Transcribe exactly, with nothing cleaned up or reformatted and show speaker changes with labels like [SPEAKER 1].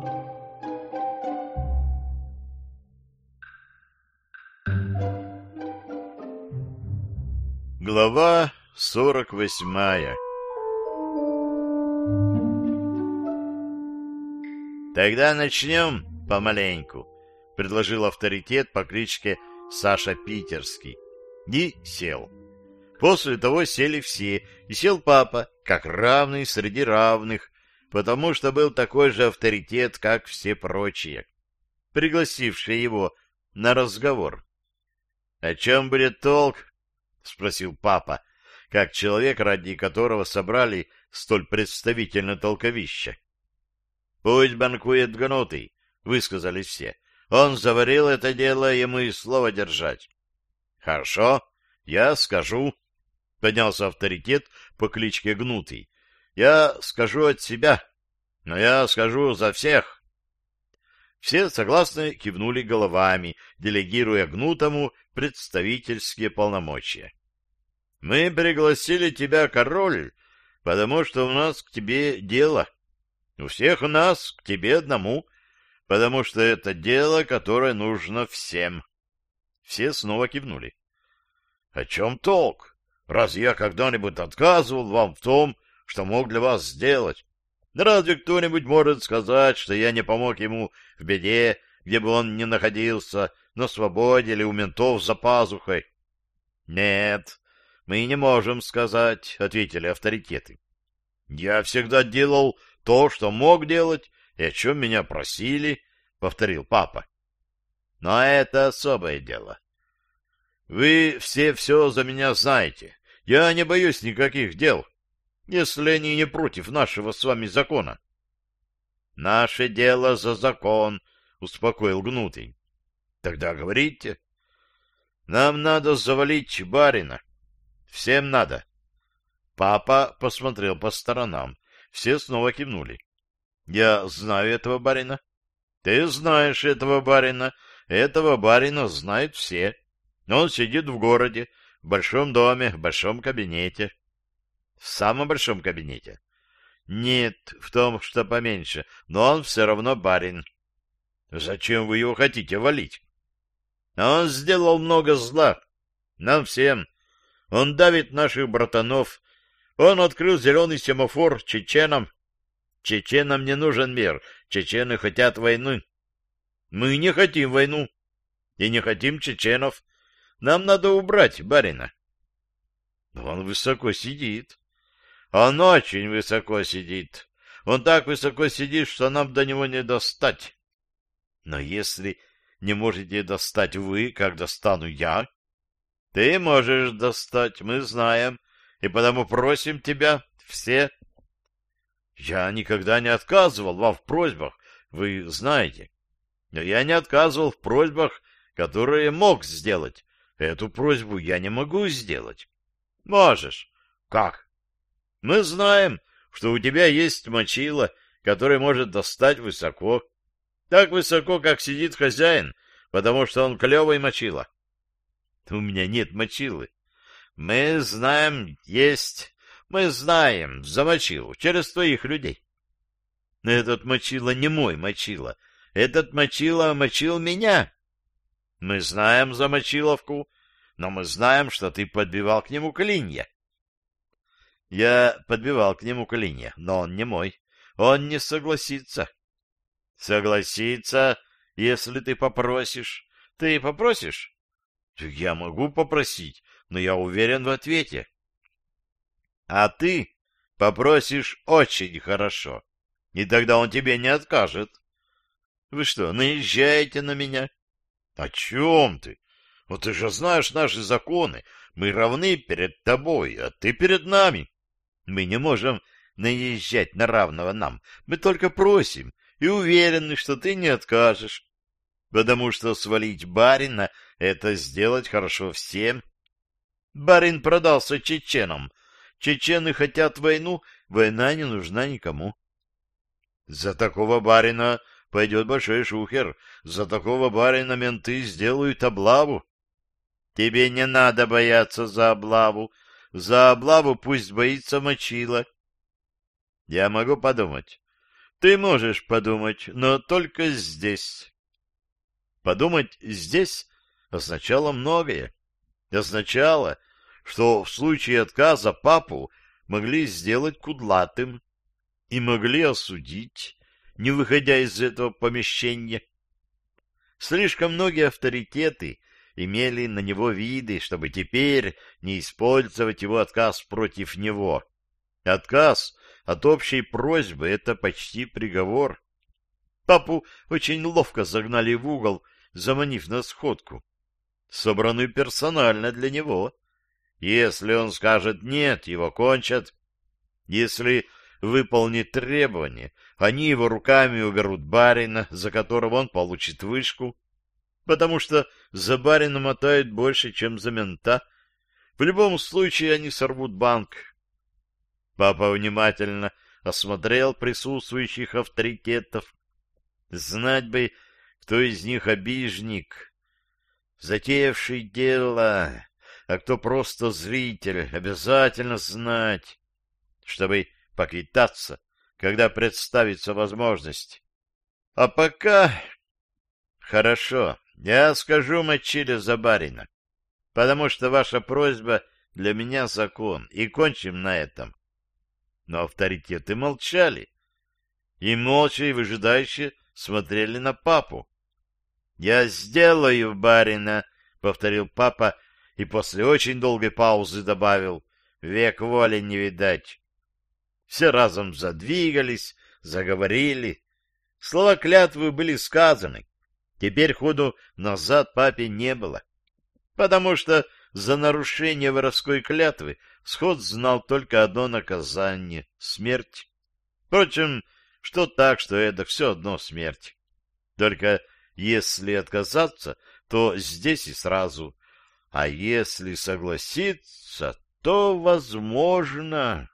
[SPEAKER 1] Глава сорок восьмая. «Тогда начнем помаленьку», — предложил авторитет по кличке Саша Питерский. И сел. После того сели все, и сел папа, как равный среди равных, потому что был такой же авторитет, как все прочие, пригласившие его на разговор. «О чем будет толк?» — спросил папа, как человек, ради которого собрали столь представительное толковище. — Пусть банкует гнутый, — высказались все. — Он заварил это дело, ему и слово держать. — Хорошо, я скажу, — поднялся авторитет по кличке Гнутый. — Я скажу от себя, но я скажу за всех. Все согласно кивнули головами, делегируя Гнутому представительские полномочия. «Мы пригласили тебя, король, потому что у нас к тебе дело. У всех нас к тебе одному, потому что это дело, которое нужно всем». Все снова кивнули. «О чем толк? Разве я когда-нибудь отказывал вам в том, что мог для вас сделать? Разве кто-нибудь может сказать, что я не помог ему в беде, где бы он ни находился, на свободе или у ментов за пазухой?» «Нет, мы не можем сказать», — ответили авторитеты. «Я всегда делал то, что мог делать, и о чем меня просили», — повторил папа. «Но это особое дело. Вы все все за меня знаете. Я не боюсь никаких дел, если они не против нашего с вами закона». «Наше дело за закон», — успокоил Гнутый. «Тогда говорите». «Нам надо завалить барина. Всем надо». Папа посмотрел по сторонам. Все снова кивнули. «Я знаю этого барина». «Ты знаешь этого барина. Этого барина знают все. Он сидит в городе, в большом доме, в большом кабинете». «В самом большом кабинете?» «Нет, в том, что поменьше, но он все равно барин». «Зачем вы его хотите валить?» «Он сделал много зла. Нам всем. Он давит наших братанов. Он открыл зеленый семафор чеченам. Чеченам не нужен мир. Чечены хотят войны. Мы не хотим войну. И не хотим чеченов. Нам надо убрать барина». «Он высоко сидит». «Он очень высоко сидит. Он так высоко сидит, что нам до него не достать». «Но если не можете достать вы, как достану я?» «Ты можешь достать, мы знаем, и потому просим тебя все». «Я никогда не отказывал вам в просьбах, вы знаете. Но я не отказывал в просьбах, которые мог сделать. Эту просьбу я не могу сделать». «Можешь». «Как?» «Мы знаем, что у тебя есть мочила, который может достать высоко. Так высоко, как сидит хозяин, потому что он клевый мочила». «У меня нет мочилы». «Мы знаем, есть. Мы знаем за мочилу, через твоих людей». «Но этот мочила не мой мочила. Этот мочила мочил меня». «Мы знаем за мочиловку, но мы знаем, что ты подбивал к нему клинья». «Я подбивал к нему клинья, но он не мой. Он не согласится». «Согласится, если ты попросишь. Ты попросишь?» «Я могу попросить, но я уверен в ответе». «А ты попросишь очень хорошо, и тогда он тебе не откажет». «Вы что, наезжаете на меня?» «О чем ты? Вот ты же знаешь наши законы. Мы равны перед тобой, а ты перед нами». «Мы не можем наезжать на равного нам. Мы только просим и уверены, что ты не откажешь. Потому что свалить барина — это сделать хорошо всем. Барин продался чеченам. Чечены хотят войну, война не нужна никому». «За такого барина пойдет большой шухер. За такого барина менты сделают облаву». «Тебе не надо бояться за облаву. За облаву пусть боится мочила». «Я могу подумать. Ты можешь подумать, но только здесь. Подумать здесь означало многое. Означало, что в случае отказа папу могли сделать кудлатым и могли осудить, не выходя из этого помещения. Слишком многие авторитеты имели на него виды, чтобы теперь не использовать его отказ против него. Отказ от общей просьбы — это почти приговор. Папу очень ловко загнали в угол, заманив на сходку, собранную персонально для него. Если он скажет «нет», его кончат. Если выполнит требования, они его руками уберут барина, за которого он получит вышку, потому что за барина мотают больше, чем за мента. В любом случае они сорвут банк. Папа внимательно осмотрел присутствующих авторитетов. Знать бы, кто из них обижник, затеявший дело, а кто просто зритель, обязательно знать, чтобы поквитаться, когда представится возможность. А пока... Хорошо, я скажу Мачиле за барина, потому что ваша просьба для меня закон, и кончим на этом. Но авторитеты молчали, и молча и выжидающе смотрели на папу. — Я сделаю барина, — повторил папа, и после очень долгой паузы добавил: — век воли не видать. Все разом задвигались, заговорили. Слова клятвы были сказаны. Теперь ходу назад папе не было, потому что за нарушение воровской клятвы Сход знал только одно наказание — смерть. Впрочем, что так, что это все одно смерть. Только если отказаться, то здесь и сразу. А если согласиться, то возможно...